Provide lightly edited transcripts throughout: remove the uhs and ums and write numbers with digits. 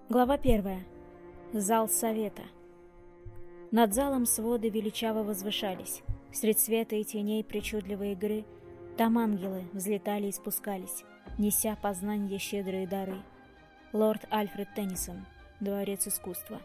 Глава 1. Зал совета. Над залом своды величаво возвышались. Средь света и теней причудливой игры там ангелы взлетали и спускались, неся познанья щедрые дары. Лорд Альфред Теннисон. Дворец искусства.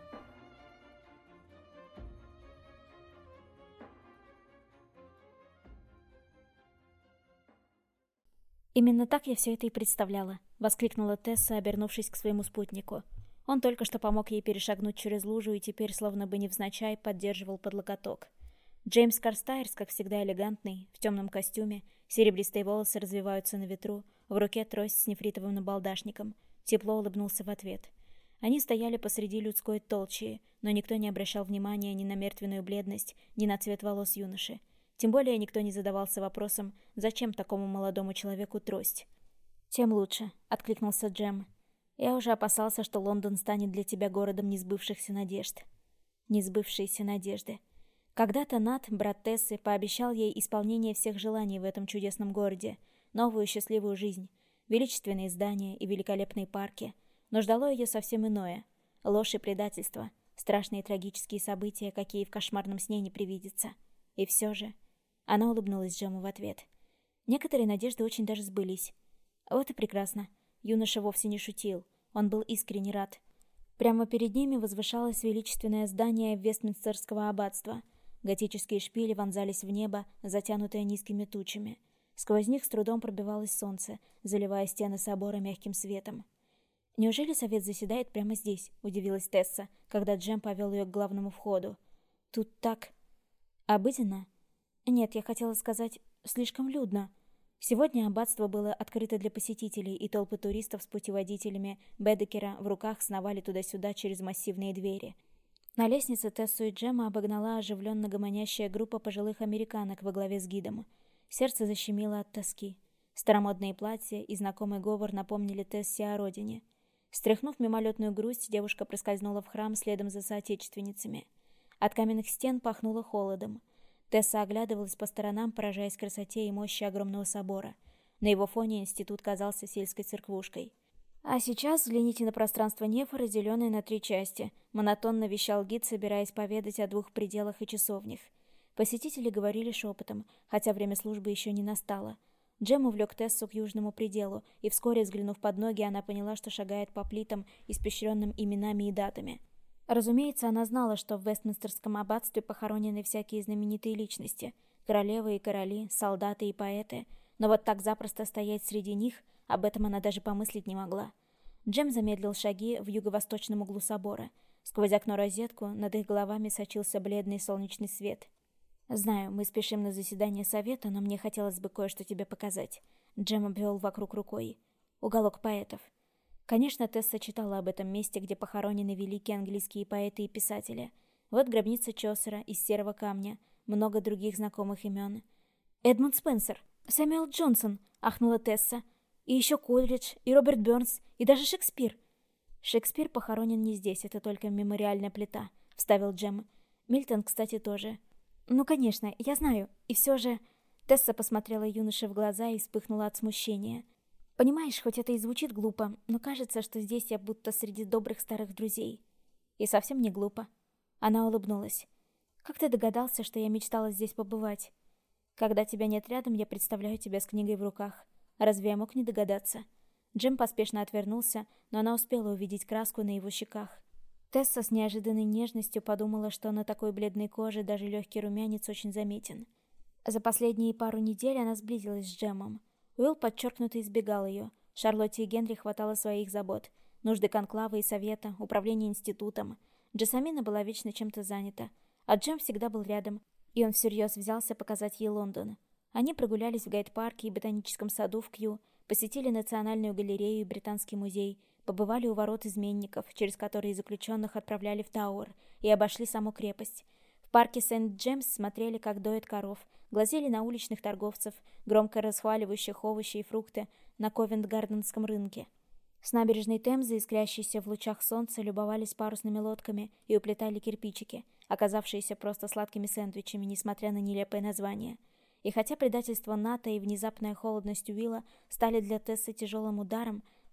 «Именно так я все это и представляла», — воскликнула Тесса, обернувшись к своему спутнику. Он только что помог ей перешагнуть через лужу и теперь, словно бы невзначай, поддерживал под локоток. Джеймс Карстайрс, как всегда элегантный, в темном костюме, серебристые волосы развиваются на ветру, в руке трость с нефритовым набалдашником, тепло улыбнулся в ответ. Они стояли посреди людской толчии, но никто не обращал внимания ни на мертвенную бледность, ни на цвет волос юноши. Тем более никто не задавался вопросом, зачем такому молодому человеку трость. «Тем лучше», — откликнулся Джем. «Я уже опасался, что Лондон станет для тебя городом несбывшихся надежд». Несбывшиеся надежды. Когда-то Нат, брат Тессы, пообещал ей исполнение всех желаний в этом чудесном городе, новую счастливую жизнь, величественные здания и великолепные парки. Но ждало ее совсем иное. Ложь и предательство, страшные трагические события, какие в кошмарном сне не привидятся. И все же... Она улыбнулась Джему в ответ. Некоторые надежды очень даже сбылись. Вот и прекрасно. Юноша вовсе не шутил. Он был искренне рад. Прямо перед ними возвышалось величественное здание Вестминстерского аббатства. Готические шпили вонзались в небо, затянутое низкими тучами. Сквозь них с трудом пробивалось солнце, заливая стены собора мягким светом. «Неужели совет заседает прямо здесь?» – удивилась Тесса, когда Джем повел ее к главному входу. «Тут так... обыденно?» «Нет, я хотела сказать, слишком людно». Сегодня аббатство было открыто для посетителей, и толпы туристов с путеводителями Бедекера в руках сновали туда-сюда через массивные двери. На лестнице Тессу и Джема обогнала оживленно гомонящая группа пожилых американок во главе с гидом. Сердце защемило от тоски. Старомодные платья и знакомый говор напомнили Тессе о родине. Стряхнув мимолетную грусть, девушка проскользнула в храм следом за соотечественницами. От каменных стен пахнуло холодом. Тесса оглядывалась по сторонам, поражаясь красоте и мощи огромного собора. На его фоне институт казался сельской церквушкой. «А сейчас взгляните на пространство нефа, разделенное на 3 части», — монотонно вещал гид, собираясь поведать о 2 пределах и часовнях. Посетители говорили шепотом, хотя время службы еще не настало. Джем увлек Тессу к южному пределу, и вскоре, взглянув под ноги, она поняла, что шагает по плитам, испещренным именами и датами. Разумеется, она знала, что в Вестминстерском аббатстве похоронены всякие знаменитые личности – королевы и короли, солдаты и поэты, но вот так запросто стоять среди них, об этом она даже помыслить не могла. Джем замедлил шаги в юго-восточном углу собора. Сквозь окно-розетку над их головами сочился бледный солнечный свет. «Знаю, мы спешим на заседание совета, но мне хотелось бы кое-что тебе показать». Джем обвел вокруг рукой. «Уголок поэтов». Конечно, Тесса читала об этом месте, где похоронены великие английские поэты и писатели. Вот гробница Чосера из серого камня, много других знакомых имен. «Эдмунд Спенсер, Сэмюэл Джонсон», — ахнула Тесса. «И еще Кольридж, и Роберт Бёрнс, и даже Шекспир». «Шекспир похоронен не здесь, это только мемориальная плита», — вставил Джем. «Мильтон, кстати, тоже». «Ну, конечно, я знаю, и все же...» Тесса посмотрела юноше в глаза и вспыхнула от смущения. «Понимаешь, хоть это и звучит глупо, но кажется, что здесь я будто среди добрых старых друзей». «И совсем не глупо». Она улыбнулась. «Как ты догадался, что я мечтала здесь побывать?» «Когда тебя нет рядом, я представляю тебя с книгой в руках. Разве я мог не догадаться?» Джем поспешно отвернулся, но она успела увидеть краску на его щеках. Тесса с неожиданной нежностью подумала, что на такой бледной коже даже легкий румянец очень заметен. За последние пару недель она сблизилась с Джемом. Уилл подчеркнуто избегал ее. Шарлотте и Генри хватало своих забот. Нужды конклава и совета, управление институтом. Джессамина была вечно чем-то занята. А Джем всегда был рядом, и он всерьез взялся показать ей Лондон. Они прогулялись в Гайд-парке и ботаническом саду в Кью, посетили Национальную галерею и Британский музей, побывали у ворот изменников, через которые заключенных отправляли в Тауэр, и обошли саму крепость. В парке Сент-Джемс смотрели, как доят коров, глазели на уличных торговцев, громко расхваливающих овощи и фрукты на Ковент-Гарденском рынке. С набережной Темзы, искрящейся в лучах солнца, любовались парусными лодками и уплетали кирпичики, оказавшиеся просто сладкими сэндвичами, несмотря на нелепое название. И хотя предательство Ната и внезапная холодность Уилла стали для Тессы тяжелым ударом,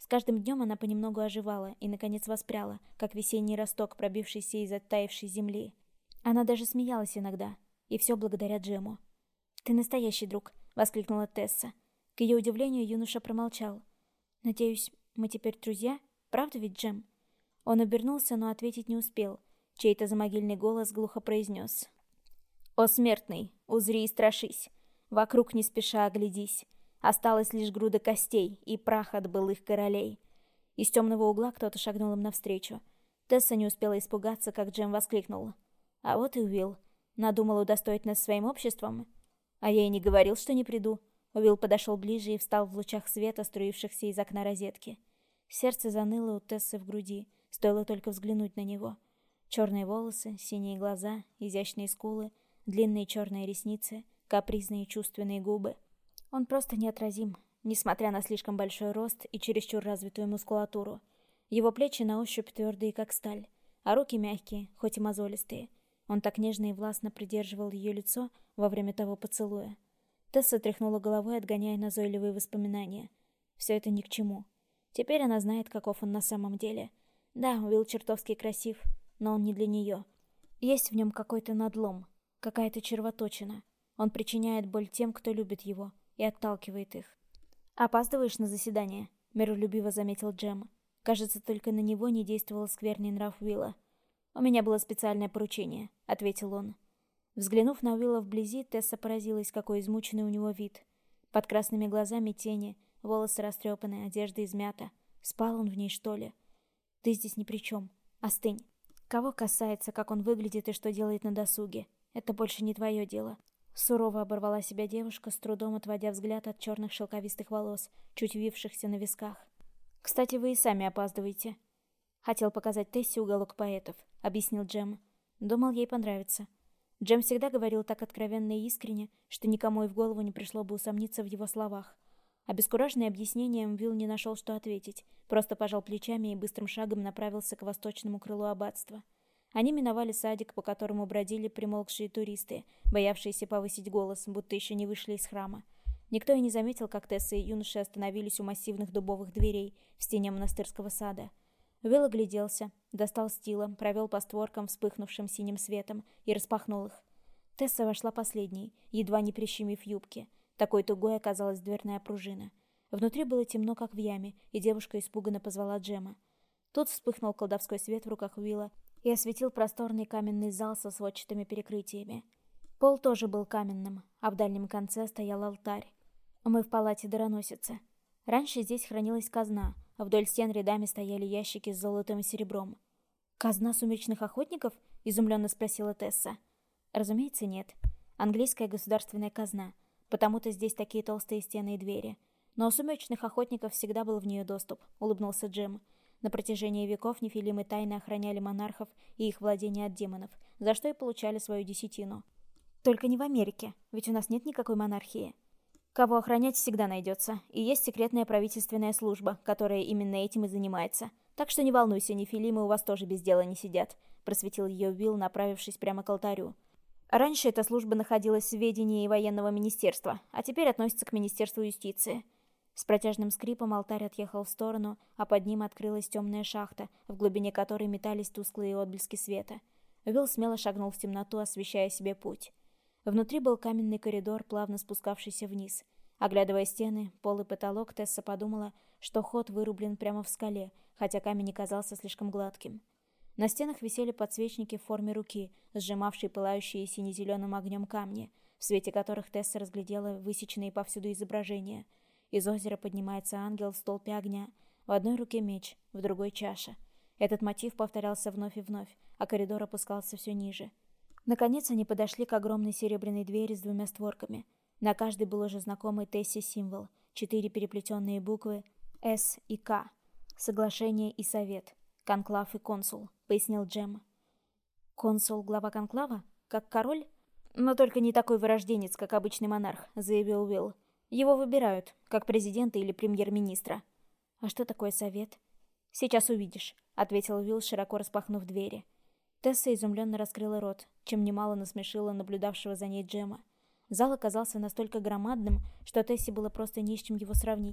С каждым днем она понемногу оживала и, наконец, воспряла, как весенний росток, пробившийся из оттаившей земли. Она даже смеялась иногда, и все благодаря Джему. «Ты настоящий друг», — воскликнула Тесса. К ее удивлению, юноша промолчал. «Надеюсь, мы теперь друзья? Правда ведь, Джем?» Он обернулся, но ответить не успел. Чей-то замогильный голос глухо произнес: «О, смертный, узри и страшись, вокруг не спеша оглядись. Осталась лишь груда костей и прах от былых королей». Из темного угла кто-то шагнул им навстречу. Тесса не успела испугаться, как Джем воскликнул: «А вот и Уилл. Надумал удостоить нас своим обществом?» «А я и не говорил, что не приду». Уилл подошел ближе и встал в лучах света, струившихся из окна розетки. Сердце заныло у Тессы в груди, стоило только взглянуть на него. Черные волосы, синие глаза, изящные скулы, длинные черные ресницы, капризные чувственные губы. Он просто неотразим, несмотря на слишком большой рост и чересчур развитую мускулатуру. Его плечи на ощупь твердые, как сталь, а руки мягкие, хоть и мозолистые. Он так нежно и властно придерживал ее лицо во время того поцелуя. Тесса тряхнула головой, отгоняя назойливые воспоминания. Все это ни к чему. Теперь она знает, каков он на самом деле. Да, Уилл чертовски красив, но он не для нее. Есть в нем какой-то надлом, какая-то червоточина. Он причиняет боль тем, кто любит его, и отталкивает их. «Опаздываешь на заседание?» — миролюбиво заметил Джем. Кажется, только на него не действовал скверный нрав Уилла. «У меня было специальное поручение», — ответил он. Взглянув на Уилла вблизи, Тесса поразилась, какой измученный у него вид. Под красными глазами тени, волосы растрепаны, одежда измята. Спал он в ней, что ли? «Ты здесь ни при чем. Остынь. Кого касается, как он выглядит и что делает на досуге? Это больше не твое дело». Сурово оборвала себя девушка, с трудом отводя взгляд от черных шелковистых волос, чуть вившихся на висках. «Кстати, вы и сами опаздываете». «Хотел показать Тессе уголок поэтов», — объяснил Джем. «Думал, ей понравится». Джем всегда говорил так откровенно и искренне, что никому и в голову не пришло бы усомниться в его словах. Обескураженный объяснением, Уилл не нашел, что ответить, просто пожал плечами и быстрым шагом направился к восточному крылу аббатства. Они миновали садик, по которому бродили примолкшие туристы, боявшиеся повысить голос, будто еще не вышли из храма. Никто и не заметил, как Тесса и юноши остановились у массивных дубовых дверей в стене монастырского сада. Уилл огляделся, достал стила, провел по створкам, вспыхнувшим синим светом, и распахнул их. Тесса вошла последней, едва не прищемив юбки. Такой тугой оказалась дверная пружина. Внутри было темно, как в яме, и девушка испуганно позвала Джема. Тут вспыхнул колдовской свет в руках Уилла и осветил просторный каменный зал со сводчатыми перекрытиями. Пол тоже был каменным, а в дальнем конце стоял алтарь. Мы в палате дароносицы. Раньше здесь хранилась казна, а вдоль стен рядами стояли ящики с золотом и серебром. «Казна сумеречных охотников?» — изумленно спросила Тесса. «Разумеется, нет. Английская государственная казна. Потому-то здесь такие толстые стены и двери. Но у сумеречных охотников всегда был в нее доступ», — улыбнулся Джем. На протяжении веков нефилимы тайно охраняли монархов и их владения от демонов, за что и получали свою десятину. «Только не в Америке, ведь у нас нет никакой монархии». «Кого охранять всегда найдется, и есть секретная правительственная служба, которая именно этим и занимается. Так что не волнуйся, нефилимы у вас тоже без дела не сидят», — просветил ее Уилл, направившись прямо к алтарю. «Раньше эта служба находилась в ведении военного министерства, а теперь относится к Министерству юстиции». С протяжным скрипом алтарь отъехал в сторону, а под ним открылась темная шахта, в глубине которой метались тусклые отблески света. Уилл смело шагнул в темноту, освещая себе путь. Внутри был каменный коридор, плавно спускавшийся вниз. Оглядывая стены, пол и потолок, Тесса подумала, что ход вырублен прямо в скале, хотя камень не казался слишком гладким. На стенах висели подсвечники в форме руки, сжимавшие пылающие сине-зеленым огнем камни, в свете которых Тесса разглядела высеченные повсюду изображения. Из озера поднимается ангел в столпе огня, в одной руке меч, в другой чаша. Этот мотив повторялся вновь и вновь, а коридор опускался все ниже. Наконец они подошли к огромной серебряной двери с двумя створками. На каждой был уже знакомый Тессе символ, 4 переплетенные буквы «С» и «К». «Соглашение» и «Совет», «Конклав» и «Консул», — пояснил Джем. «Консул — глава конклава? Как король?» «Но только не такой вырожденец, как обычный монарх», — заявил Уилл. «Его выбирают, как президента или премьер-министра». «А что такое совет?» «Сейчас увидишь», — ответил Уилл, широко распахнув двери. Тесса изумленно раскрыла рот, чем немало насмешила наблюдавшего за ней Джема. Зал оказался настолько громадным, что Тессе было просто не с чем его сравнить.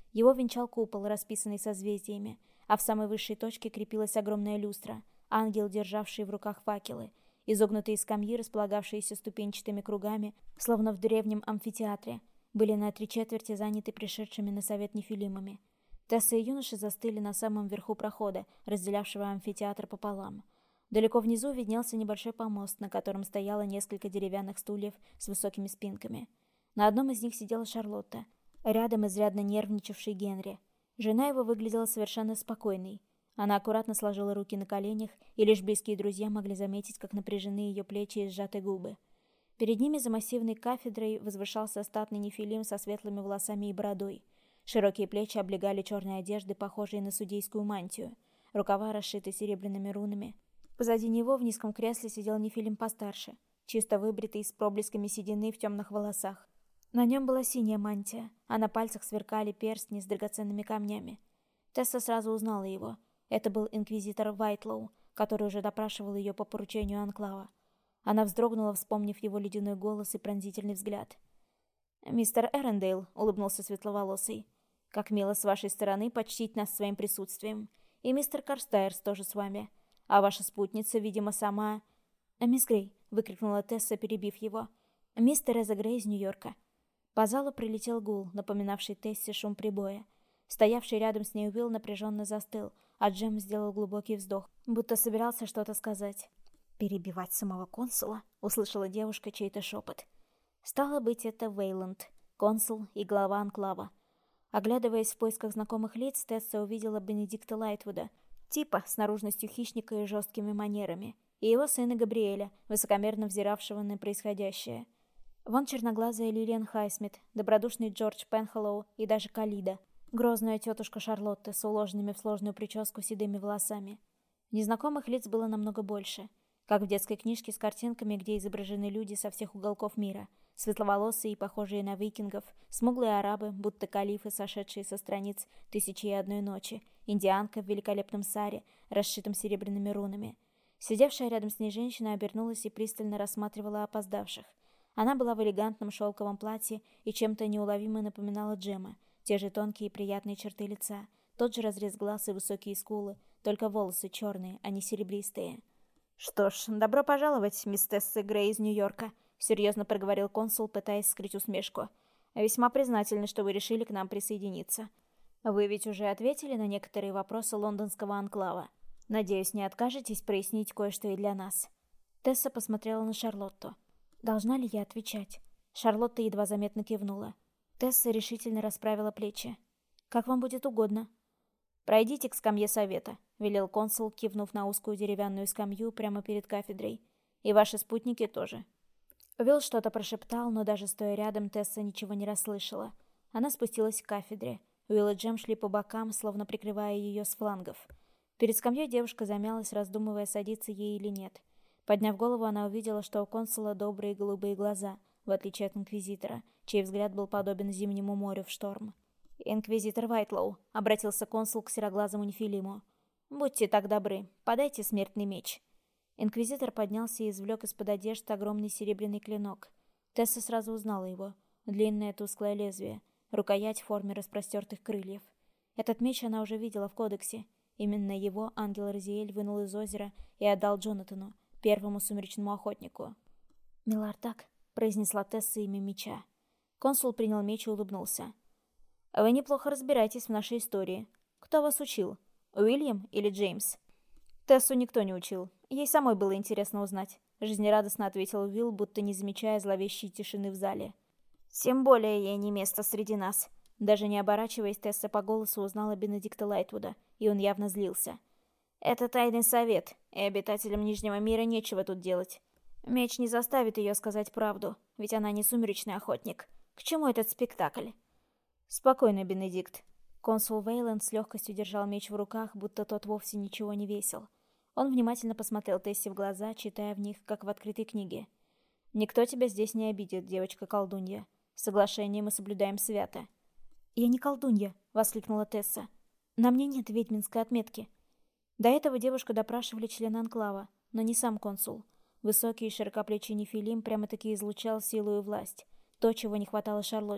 Его венчал купол, расписанный созвездиями, а в самой высшей точке крепилась огромная люстра, ангел, державший в руках факелы, изогнутые скамьи, располагавшиеся ступенчатыми кругами, словно в древнем амфитеатре, были на 3/4 заняты пришедшими на совет нефилимами. Тесса и юноша застыли на самом верху прохода, разделявшего амфитеатр пополам. Далеко внизу виднелся небольшой помост, на котором стояло несколько деревянных стульев с высокими спинками. На одном из них сидела Шарлотта, рядом изрядно нервничавший Генри. Жена его выглядела совершенно спокойной. Она аккуратно сложила руки на коленях, и лишь близкие друзья могли заметить, как напряжены ее плечи и сжаты губы. Перед ними за массивной кафедрой возвышался статный нефилим со светлыми волосами и бородой. Широкие плечи облегали черные одежды, похожие на судейскую мантию. Рукава расшиты серебряными рунами. Позади него в низком кресле сидел нефилим постарше, чисто выбритый, с проблесками седины в темных волосах. На нем была синяя мантия, а на пальцах сверкали перстни с драгоценными камнями. Тесса сразу узнала его. Это был инквизитор Вайтлоу, который уже допрашивал ее по поручению Анклава. Она вздрогнула, вспомнив его ледяной голос и пронзительный взгляд. «Мистер Эрендейл», — улыбнулся светловолосый, — «как мило с вашей стороны почтить нас своим присутствием. И мистер Карстайрс тоже с вами. А ваша спутница, видимо, сама...» «Мисс Грей», — выкрикнула Тесса, перебив его. «Мисс Тереза Грей из Нью-Йорка». По залу прилетел гул, напоминавший Тессе шум прибоя. Стоявший рядом с ней Уилл напряженно застыл, а Джем сделал глубокий вздох, будто собирался что-то сказать. «Перебивать самого консула?» — услышала девушка чей-то шепот. Стало быть, это Вейланд, консул и глава анклава. Оглядываясь в поисках знакомых лиц, Тесса увидела Бенедикта Лайтвуда, типа с наружностью хищника и жесткими манерами, и его сына Габриэля, высокомерно взиравшего на происходящее. Вон черноглазая Лилиан Хайсмит, добродушный Джордж Пенхоллоу и даже Калида, грозная тетушка Шарлотта с уложенными в сложную прическу седыми волосами. Незнакомых лиц было намного больше, как в детской книжке с картинками, где изображены люди со всех уголков мира, светловолосые и похожие на викингов, смуглые арабы, будто калифы, сошедшие со страниц «Тысячи и одной ночи», индианка в великолепном саре, расшитом серебряными рунами. Сидевшая рядом с ней женщина обернулась и пристально рассматривала опоздавших. Она была в элегантном шелковом платье и чем-то неуловимо напоминала Джема. Те же тонкие и приятные черты лица, тот же разрез глаз и высокие скулы, только волосы черные, а не серебристые. «Что ж, добро пожаловать, мисс Тесса Грей из Нью-Йорка», — серьезно проговорил консул, пытаясь скрыть усмешку. «Весьма признательны, что вы решили к нам присоединиться. Вы ведь уже ответили на некоторые вопросы лондонского анклава. Надеюсь, не откажетесь прояснить кое-что и для нас». Тесса посмотрела на Шарлотту. «Должна ли я отвечать?» Шарлотта едва заметно кивнула. Тесса решительно расправила плечи. «Как вам будет угодно». «Пройдите к скамье совета», — велел консул, кивнув на узкую деревянную скамью прямо перед кафедрой. «И ваши спутники тоже». Уилл что-то прошептал, но даже стоя рядом, Тесса ничего не расслышала. Она спустилась к кафедре. Уилл и Джем шли по бокам, словно прикрывая ее с флангов. Перед скамьей девушка замялась, раздумывая, садиться ей или нет. Подняв голову, она увидела, что у консула добрые голубые глаза, в отличие от инквизитора, чей взгляд был подобен зимнему морю в шторм. «Инквизитор Вайтлоу», — обратился консул к сероглазому нефилиму. «Будьте так добры, подайте смертный меч». Инквизитор поднялся и извлек из-под одежды огромный серебряный клинок. Тесса сразу узнала его. Длинное тусклое лезвие, рукоять в форме распростертых крыльев. Этот меч она уже видела в кодексе. Именно его ангел Розиэль вынул из озера и отдал Джонатану, первому сумеречному охотнику. «Милардак», — произнесла Тесса имя меча. Консул принял меч и улыбнулся. «Вы неплохо разбираетесь в нашей истории. Кто вас учил? Уильям или Джеймс?» «Тессу никто не учил. Ей самой было интересно узнать», — жизнерадостно ответил Уилл, будто не замечая зловещей тишины в зале. «Тем более ей не место среди нас». Даже не оборачиваясь, Тесса по голосу узнала Бенедикта Лайтвуда, и он явно злился. «Это тайный совет, и обитателям Нижнего мира нечего тут делать. Меч не заставит ее сказать правду, ведь она не сумеречный охотник. К чему этот спектакль?» «Спокойно, Бенедикт». Консул Вейланд с легкостью держал меч в руках, будто тот вовсе ничего не весил. Он внимательно посмотрел Тессе в глаза, читая в них, как в открытой книге. «Никто тебя здесь не обидит, девочка-колдунья. Соглашение мы соблюдаем свято». «Я не колдунья», — воскликнула Тесса. «На мне нет ведьминской отметки». До этого девушку допрашивали члены анклава, но не сам консул. Высокий и широкоплечий нефилим прямо-таки излучал силу и власть. То, чего не хватало Шарлотте,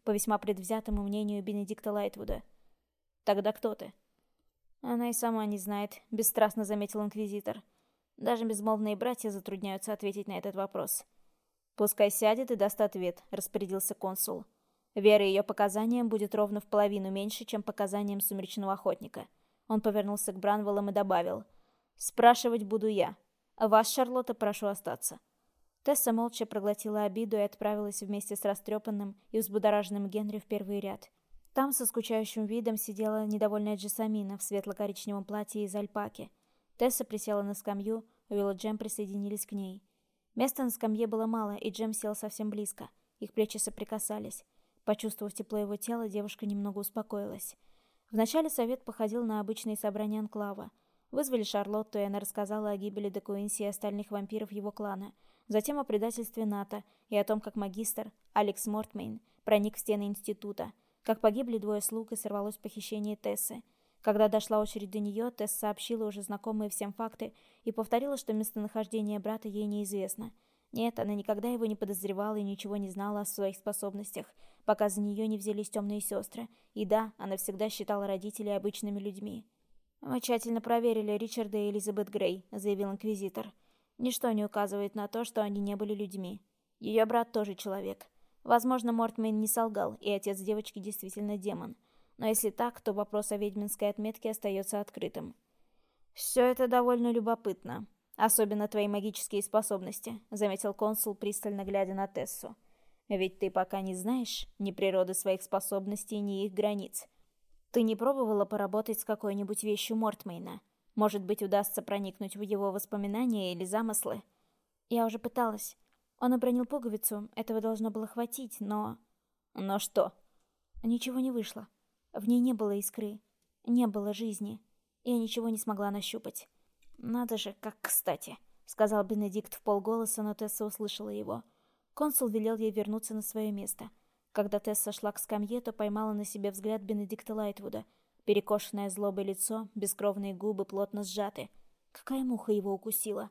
по весьма предвзятому мнению Бенедикта Лайтвуда. «Тогда кто ты?» «Она и сама не знает», — бесстрастно заметил инквизитор. «Даже безмолвные братья затрудняются ответить на этот вопрос». «Пускай сядет и даст ответ», — распорядился консул. «Вера ее показаниям будет ровно в половину меньше, чем показаниям сумеречного охотника». Он повернулся к Бранвеллам и добавил. «Спрашивать буду я. Вас, Шарлотта, прошу остаться». Тесса молча проглотила обиду и отправилась вместе с растрепанным и взбудораженным Генри в первый ряд. Там со скучающим видом сидела недовольная Джессамина в светло-коричневом платье из альпаки. Тесса присела на скамью, Уилл и Джем присоединились к ней. Места на скамье было мало, и Джем сел совсем близко. Их плечи соприкасались. Почувствовав тепло его тела, девушка немного успокоилась. Вначале совет походил на обычные собрания анклава. Вызвали Шарлотту, и она рассказала о гибели де Куинси и остальных вампиров его клана. Затем о предательстве Ната и о том, как магистр Алекс Мортмейн проник в стены института, как погибли двое слуг и сорвалось похищение Тессы. Когда дошла очередь до нее, Тесс сообщила уже знакомые всем факты и повторила, что местонахождение брата ей неизвестно. Нет, она никогда его не подозревала и ничего не знала о своих способностях, пока за нее не взялись темные сестры. И да, она всегда считала родителей обычными людьми. «Мы тщательно проверили Ричарда и Элизабет Грей», — заявил инквизитор. «Ничто не указывает на то, что они не были людьми. Ее брат тоже человек. Возможно, Мортмейн не солгал, и отец девочки действительно демон. Но если так, то вопрос о ведьминской отметке остается открытым». «Все это довольно любопытно. Особенно твои магические способности», — заметил консул, пристально глядя на Тессу. «Ведь ты пока не знаешь ни природы своих способностей, ни их границ. Ты не пробовала поработать с какой-нибудь вещью Мортмейна? Может быть, удастся проникнуть в его воспоминания или замыслы?» «Я уже пыталась. Он обронил пуговицу, этого должно было хватить, но...» «Но что?» «Ничего не вышло. В ней не было искры, не было жизни. Я ничего не смогла нащупать». «Надо же, как кстати», — сказал Бенедикт вполголоса, но Тесса услышала его. Консул велел ей вернуться на свое место. Когда Тесса шла к скамье, то поймала на себе взгляд Бенедикта Лайтвуда. Перекошенное злобой лицо, бескровные губы плотно сжаты. Какая муха его укусила?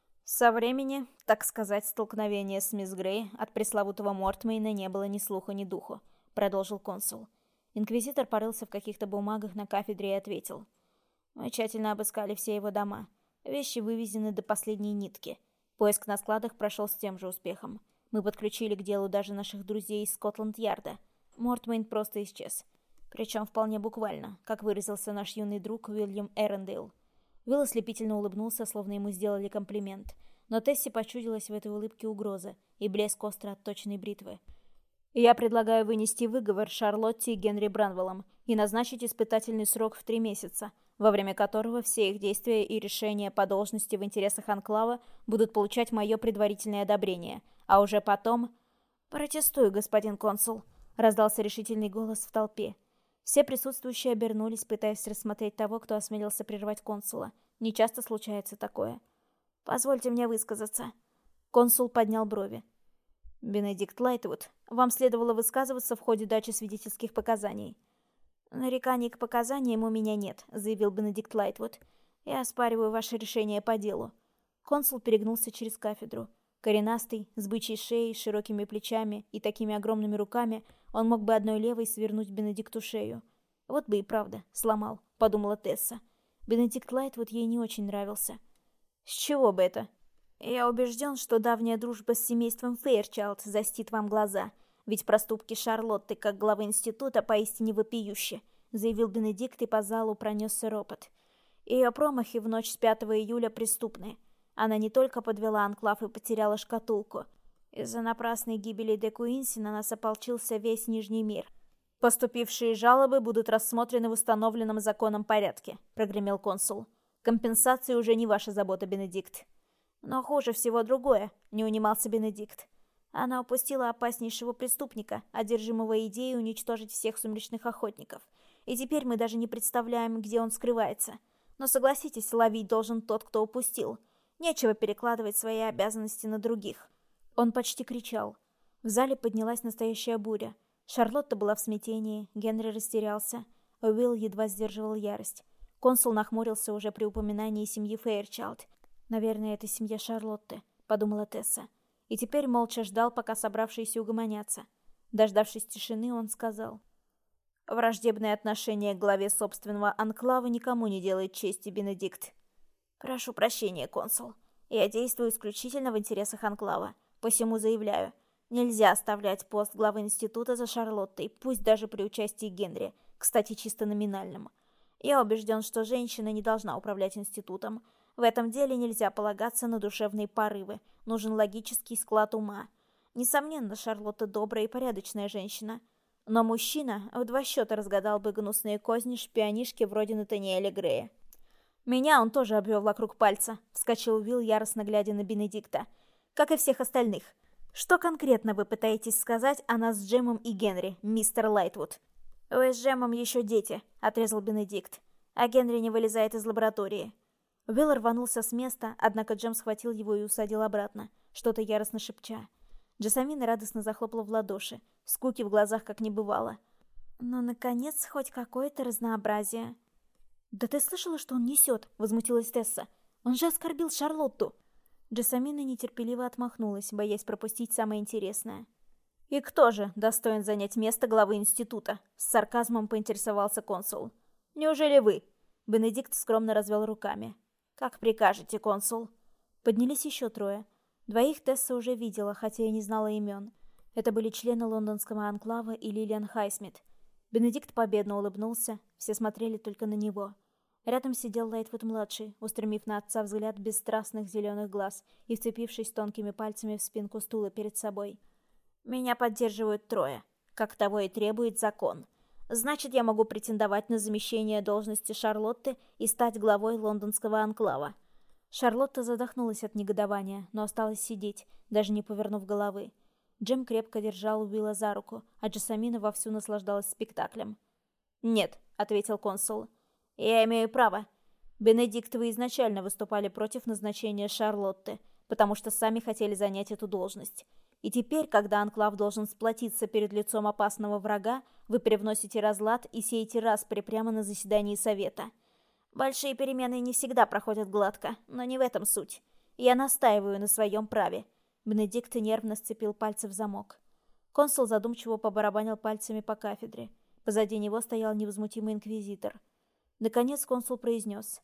Со времени, так сказать, столкновения с мисс Грей от пресловутого Мортмейна не было ни слуха, ни духу, продолжил консул. Инквизитор порылся в каких-то бумагах на кафедре и ответил. Мы тщательно обыскали все его дома. Вещи вывезены до последней нитки. Поиск на складах прошел с тем же успехом. Мы подключили к делу даже наших друзей из Скотланд-Ярда. Мортмейн просто исчез. Причем вполне буквально, как выразился наш юный друг Уильям Эрендейл. Уилл ослепительно улыбнулся, словно ему сделали комплимент. Но Тессе почудилась в этой улыбке угроза и блеск остро отточенной бритвы. «Я предлагаю вынести выговор Шарлотте и Генри Бранвеллам и назначить испытательный срок в 3 месяца, во время которого все их действия и решения по должности в интересах Анклава будут получать мое предварительное одобрение, а уже потом...» «Протестую, господин консул», — раздался решительный голос в толпе. Все присутствующие обернулись, пытаясь рассмотреть того, кто осмелился прервать консула. Нечасто случается такое. «Позвольте мне высказаться». Консул поднял брови. «Бенедикт Лайтвуд, вам следовало высказываться в ходе дачи свидетельских показаний». «Нареканий к показаниям у меня нет», — заявил Бенедикт Лайтвуд. «Я оспариваю ваше решение по делу». Консул перегнулся через кафедру. Коренастый, с бычьей шеей, широкими плечами и такими огромными руками, он мог бы одной левой свернуть Бенедикту шею. «Вот бы и правда, сломал», — подумала Тесса. Бенедикт Лайтвуд ей не очень нравился. «С чего бы это?» «Я убежден, что давняя дружба с семейством Фейрчайлд застит вам глаза, ведь проступки Шарлотты как главы института поистине вопиющи», — заявил Бенедикт, и по залу пронесся ропот. Ее промахи в ночь с 5 июля преступны. Она не только подвела анклав и потеряла шкатулку. Из-за напрасной гибели де Куинси на нас ополчился весь Нижний мир. «Поступившие жалобы будут рассмотрены в установленном законом порядке», — прогремел консул. «Компенсации уже не ваша забота, Бенедикт». «Но хуже всего другое», — не унимался Бенедикт. «Она упустила опаснейшего преступника, одержимого идеей уничтожить всех сумеречных охотников. И теперь мы даже не представляем, где он скрывается. Но согласитесь, ловить должен тот, кто упустил. Нечего перекладывать свои обязанности на других». Он почти кричал. В зале поднялась настоящая буря. Шарлотта была в смятении, Генри растерялся. Уилл едва сдерживал ярость. Консул нахмурился уже при упоминании семьи Фейрчайлд. «Наверное, это семья Шарлотты», — подумала Тесса. И теперь молча ждал, пока собравшиеся угомонятся. Дождавшись тишины, он сказал: «Враждебное отношение к главе собственного анклава никому не делает чести, Бенедикт. Прошу прощения, консул. Я действую исключительно в интересах анклава. Посему заявляю, нельзя оставлять пост главы института за Шарлоттой, пусть даже при участии Генри, кстати, чисто номинальным. Я убежден, что женщина не должна управлять институтом. В этом деле нельзя полагаться на душевные порывы, нужен логический склад ума. Несомненно, Шарлотта добрая и порядочная женщина. Но мужчина в 2 счета разгадал бы гнусные козни шпионишки вроде Натаниэля Грея. «Меня он тоже обвел вокруг пальца», — вскочил Уилл, яростно глядя на Бенедикта. «Как и всех остальных. Что конкретно вы пытаетесь сказать о нас с Джемом и Генри, мистер Лайтвуд?» «Вы с Джемом еще дети», — отрезал Бенедикт. «А Генри не вылезает из лаборатории». Уилл рванулся с места, однако Джем схватил его и усадил обратно, что-то яростно шепча. Джессамина радостно захлопала в ладоши, скуки в глазах как не бывало. «Ну, наконец, хоть какое-то разнообразие». «Да ты слышала, что он несет?» — возмутилась Тесса. «Он же оскорбил Шарлотту!» Джессамина нетерпеливо отмахнулась, боясь пропустить самое интересное. «И кто же достоин занять место главы института?» — с сарказмом поинтересовался консул. «Неужели вы?» — Бенедикт скромно развел руками. «Как прикажете, консул?» Поднялись еще 3. 2 Тесса уже видела, хотя и не знала имен. Это были члены лондонского анклава и Лилиан Хайсмит. Бенедикт победно улыбнулся, все смотрели только на него. Рядом сидел Лайтвуд-младший, устремив на отца взгляд бесстрастных зеленых глаз и вцепившись тонкими пальцами в спинку стула перед собой. «Меня поддерживают 3, как того и требует закон. Значит, я могу претендовать на замещение должности Шарлотты и стать главой лондонского анклава». Шарлотта задохнулась от негодования, но осталась сидеть, даже не повернув головы. Джем крепко держал Уилла за руку, а Джессамина вовсю наслаждалась спектаклем. «Нет», — ответил консул. «Я имею право. Бенедикт, вы изначально выступали против назначения Шарлотты, потому что сами хотели занять эту должность. И теперь, когда анклав должен сплотиться перед лицом опасного врага, вы привносите разлад и сеете распри прямо на заседании совета. Большие перемены не всегда проходят гладко, но не в этом суть. Я настаиваю на своем праве». Бенедикт нервно сцепил пальцы в замок. Консул задумчиво побарабанил пальцами по кафедре. Позади него стоял невозмутимый инквизитор. Наконец консул произнес: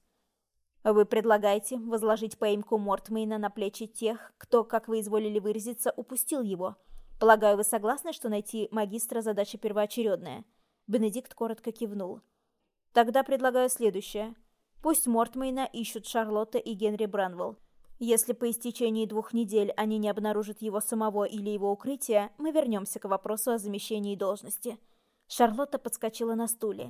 «Вы предлагаете возложить поимку Мортмейна на плечи тех, кто, как вы изволили выразиться, упустил его. Полагаю, вы согласны, что найти магистра задача первоочередная?» Бенедикт коротко кивнул. «Тогда предлагаю следующее. Пусть Мортмейна ищут Шарлотта и Генри Бранвелл. Если по истечении 2 недель они не обнаружат его самого или его укрытия, мы вернемся к вопросу о замещении должности». Шарлотта подскочила на стуле.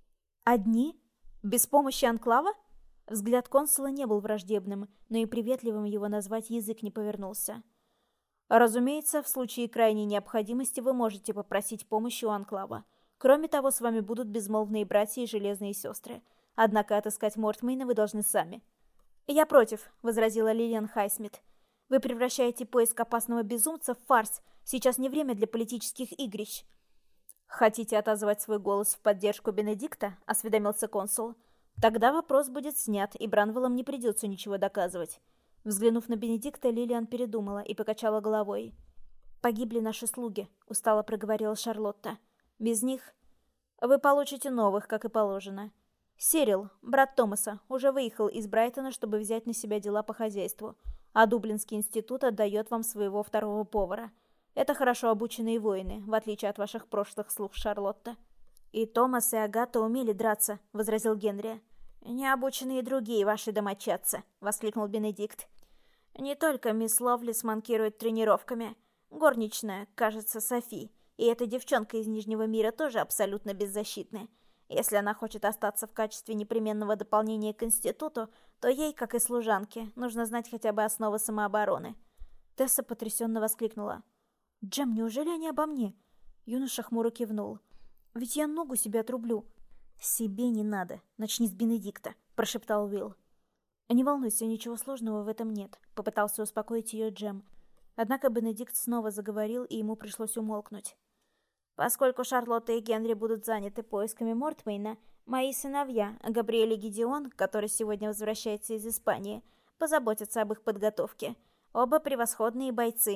«Одни? Без помощи анклава?» Взгляд консула не был враждебным, но и приветливым его назвать язык не повернулся. «Разумеется, в случае крайней необходимости вы можете попросить помощи у анклава. Кроме того, с вами будут безмолвные братья и железные сестры. Однако отыскать Мортмейна вы должны сами». «Я против», — возразила Лилиан Хайсмит. «Вы превращаете поиск опасного безумца в фарс. Сейчас не время для политических игрищ». «Хотите отозвать свой голос в поддержку Бенедикта?» — осведомился консул. «Тогда вопрос будет снят, и Бранвеллам не придется ничего доказывать». Взглянув на Бенедикта, Лилиан передумала и покачала головой. «Погибли наши слуги», — устало проговорила Шарлотта. «Без них вы получите новых, как и положено. Сирил, брат Томаса, уже выехал из Брайтона, чтобы взять на себя дела по хозяйству, а Дублинский институт отдает вам своего 2-го повара. Это хорошо обученные воины, в отличие от ваших прошлых слуг, Шарлотта». «И Томас, и Агата умели драться», — возразил Генри. «Необученные другие ваши домочадцы», — воскликнул Бенедикт. «Не только мисс Ловлис манкирует тренировками. Горничная, кажется, Софи, и эта девчонка из Нижнего мира тоже абсолютно беззащитны. Если она хочет остаться в качестве непременного дополнения к институту, то ей, как и служанке, нужно знать хотя бы основы самообороны». Тесса потрясенно воскликнула. «Джем, неужели они обо мне?» Юноша хмуро кивнул. «Ведь я ногу себе отрублю». «Себе не надо. Начни с Бенедикта», — прошептал Уилл. «Не волнуйся, ничего сложного в этом нет», — попытался успокоить ее Джем. Однако Бенедикт снова заговорил, и ему пришлось умолкнуть. «Поскольку Шарлотта и Генри будут заняты поисками Мортмейна, мои сыновья, Габриэль и Гидеон, который сегодня возвращается из Испании, позаботятся об их подготовке. Оба превосходные бойцы.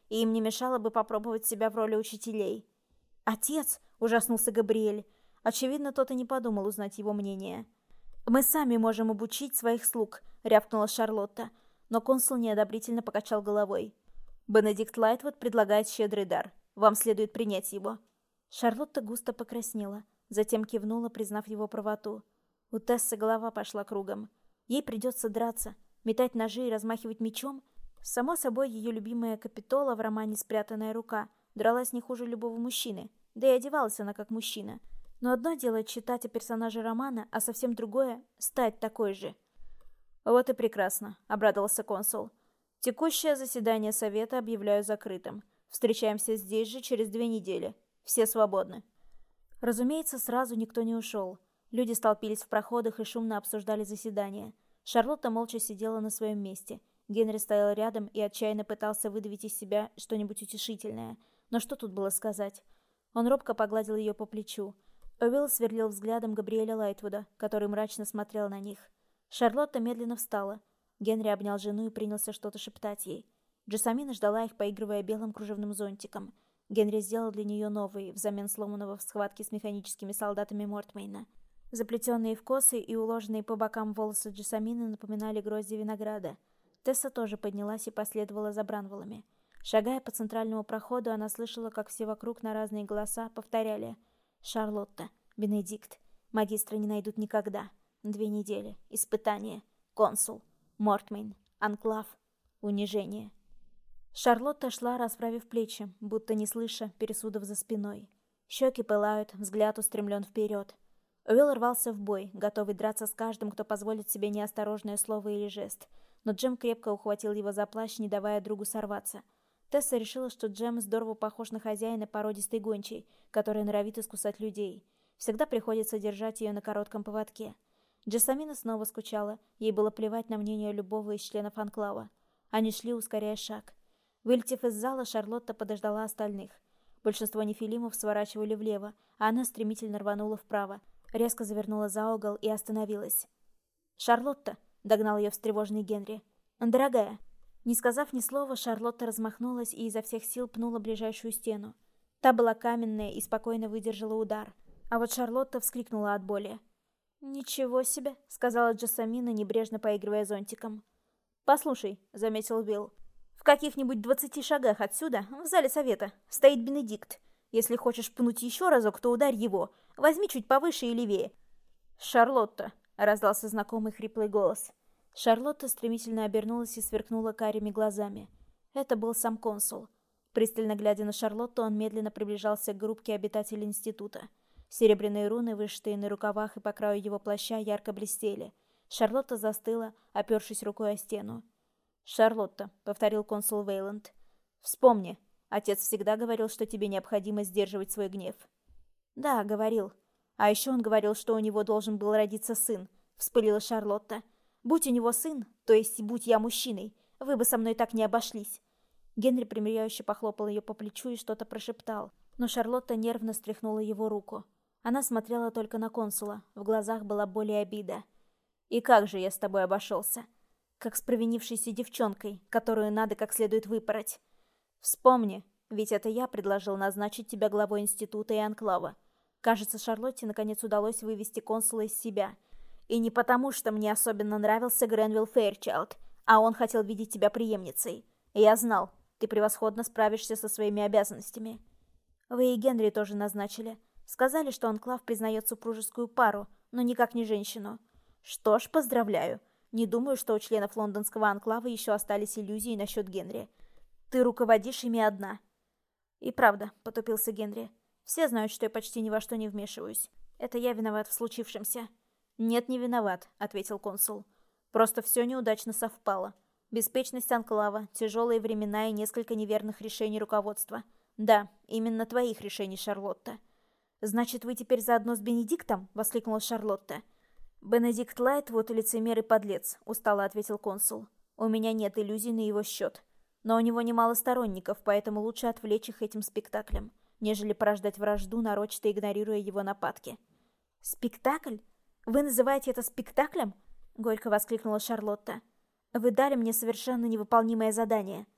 и им не мешало бы попробовать себя в роли учителей. «Отец!» – ужаснулся Габриэль. Очевидно, тот и не подумал узнать его мнение. «Мы сами можем обучить своих слуг», – рявкнула Шарлотта, но консул неодобрительно покачал головой. «Бенедикт Лайтвуд предлагает щедрый дар. Вам следует принять его». Шарлотта густо покраснела, затем кивнула, признав его правоту. У Тессы голова пошла кругом. Ей придется драться, метать ножи и размахивать мечом. Само собой, ее любимая Капитола в романе «Спрятанная рука» дралась не хуже любого мужчины, да и одевалась она как мужчина. Но одно дело читать о персонаже романа, а совсем другое — стать такой же. «Вот и прекрасно», — обрадовался консул. «Текущее заседание совета объявляю закрытым. Встречаемся здесь же через 2 недели. Все свободны». Разумеется, сразу никто не ушел. Люди столпились в проходах и шумно обсуждали заседание. Шарлотта молча сидела на своем месте. Генри стоял рядом и отчаянно пытался выдавить из себя что-нибудь утешительное. Но что тут было сказать? Он робко погладил ее по плечу. Уилл сверлил взглядом Габриэля Лайтвуда, который мрачно смотрел на них. Шарлотта медленно встала. Генри обнял жену и принялся что-то шептать ей. Джессамина ждала их, поигрывая белым кружевным зонтиком. Генри сделал для нее новый, взамен сломанного в схватке с механическими солдатами Мортмейна. Заплетенные в косы и уложенные по бокам волосы Джессамины напоминали грозди винограда. Тесса тоже поднялась и последовала за Бранвеллами. Шагая по центральному проходу, она слышала, как все вокруг на разные голоса повторяли: «Шарлотта, Бенедикт, магистра не найдут никогда. 2 недели, испытание, консул, Мортмейн, анклав, унижение». Шарлотта шла, расправив плечи, будто не слыша пересудов за спиной. Щеки пылают, взгляд устремлен вперед. Уилл рвался в бой, готовый драться с каждым, кто позволит себе неосторожное слово или жест. Но Джем крепко ухватил его за плащ, не давая другу сорваться. Тесса решила, что Джем здорово похож на хозяина породистой гончей, которая норовит искусать людей. Всегда приходится держать ее на коротком поводке. Джессамина снова скучала, ей было плевать на мнение любого из членов анклава. Они шли, ускоряя шаг. Вылетев из зала, Шарлотта подождала остальных. Большинство нефилимов сворачивали влево, а она стремительно рванула вправо, резко завернула за угол и остановилась. «Шарлотта!» — догнал ее встревоженный Генри. «Дорогая!» Не сказав ни слова, Шарлотта размахнулась и изо всех сил пнула ближайшую стену. Та была каменная и спокойно выдержала удар. А вот Шарлотта вскрикнула от боли. «Ничего себе!» — сказала Джессамина, небрежно поигрывая зонтиком. «Послушай», — заметил Уилл, — «в каких-нибудь 20 шагах отсюда, в зале совета, стоит Бенедикт. Если хочешь пнуть еще разок, то ударь его. Возьми чуть повыше и левее». «Шарлотта», — раздался знакомый хриплый голос. Шарлотта стремительно обернулась и сверкнула карими глазами. Это был сам консул. Пристально глядя на Шарлотту, он медленно приближался к группке обитателей института. Серебряные руны, вышитые на рукавах и по краю его плаща, ярко блестели. Шарлотта застыла, опершись рукой о стену. «Шарлотта», — повторил консул Вейланд, — «вспомни, отец всегда говорил, что тебе необходимо сдерживать свой гнев». «Да, говорил. А еще он говорил, что у него должен был родиться сын», — вспылила Шарлотта. «Будь у него сын, то есть будь я мужчиной, вы бы со мной так не обошлись». Генри примиряюще похлопал ее по плечу и что-то прошептал, но Шарлотта нервно стряхнула его руку. Она смотрела только на консула, в глазах была боль и обида. «И как же я с тобой обошелся? Как с провинившейся девчонкой, которую надо как следует выпороть. Вспомни, ведь это я предложил назначить тебя главой института и анклава. Кажется, Шарлотте наконец удалось вывести консула из себя. И не потому, что мне особенно нравился Гренвилл Фэйрчайлд, а он хотел видеть тебя преемницей. Я знал, ты превосходно справишься со своими обязанностями. Вы и Генри тоже назначили. Сказали, что анклав признает супружескую пару, но никак не женщину. Что ж, поздравляю. Не думаю, что у членов лондонского анклава еще остались иллюзии насчет Генри. Ты руководишь ими одна». «И правда», — потупился Генри. «Все знают, что я почти ни во что не вмешиваюсь. Это я виноват в случившемся». «Нет, не виноват», — ответил консул. «Просто все неудачно совпало. Беспечность анклава, тяжелые времена и несколько неверных решений руководства. Да, именно твоих решений, Шарлотта». «Значит, вы теперь заодно с Бенедиктом?» — воскликнула Шарлотта. «Бенедикт Лайтвуд — лицемер и подлец», — устало ответил консул. «У меня нет иллюзий на его счет. Но у него немало сторонников, поэтому лучше отвлечь их этим спектаклем, нежели порождать вражду, нарочито игнорируя его нападки». «Спектакль? Вы называете это спектаклем?» — горько воскликнула Шарлотта. «Вы дали мне совершенно невыполнимое задание».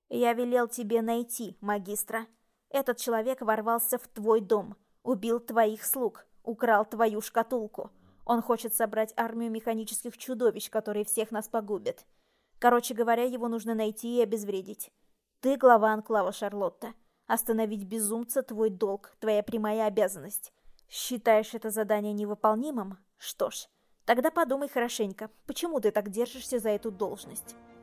Я велел тебе найти магистра. Этот человек ворвался в твой дом, убил твоих слуг, украл твою шкатулку. Он хочет собрать армию механических чудовищ, которые всех нас погубят. Короче говоря, его нужно найти и обезвредить. Ты глава анклава, Шарлотта. Остановить безумца — твой долг, твоя прямая обязанность. Считаешь это задание невыполнимым? Что ж, тогда подумай хорошенько, почему ты так держишься за эту должность.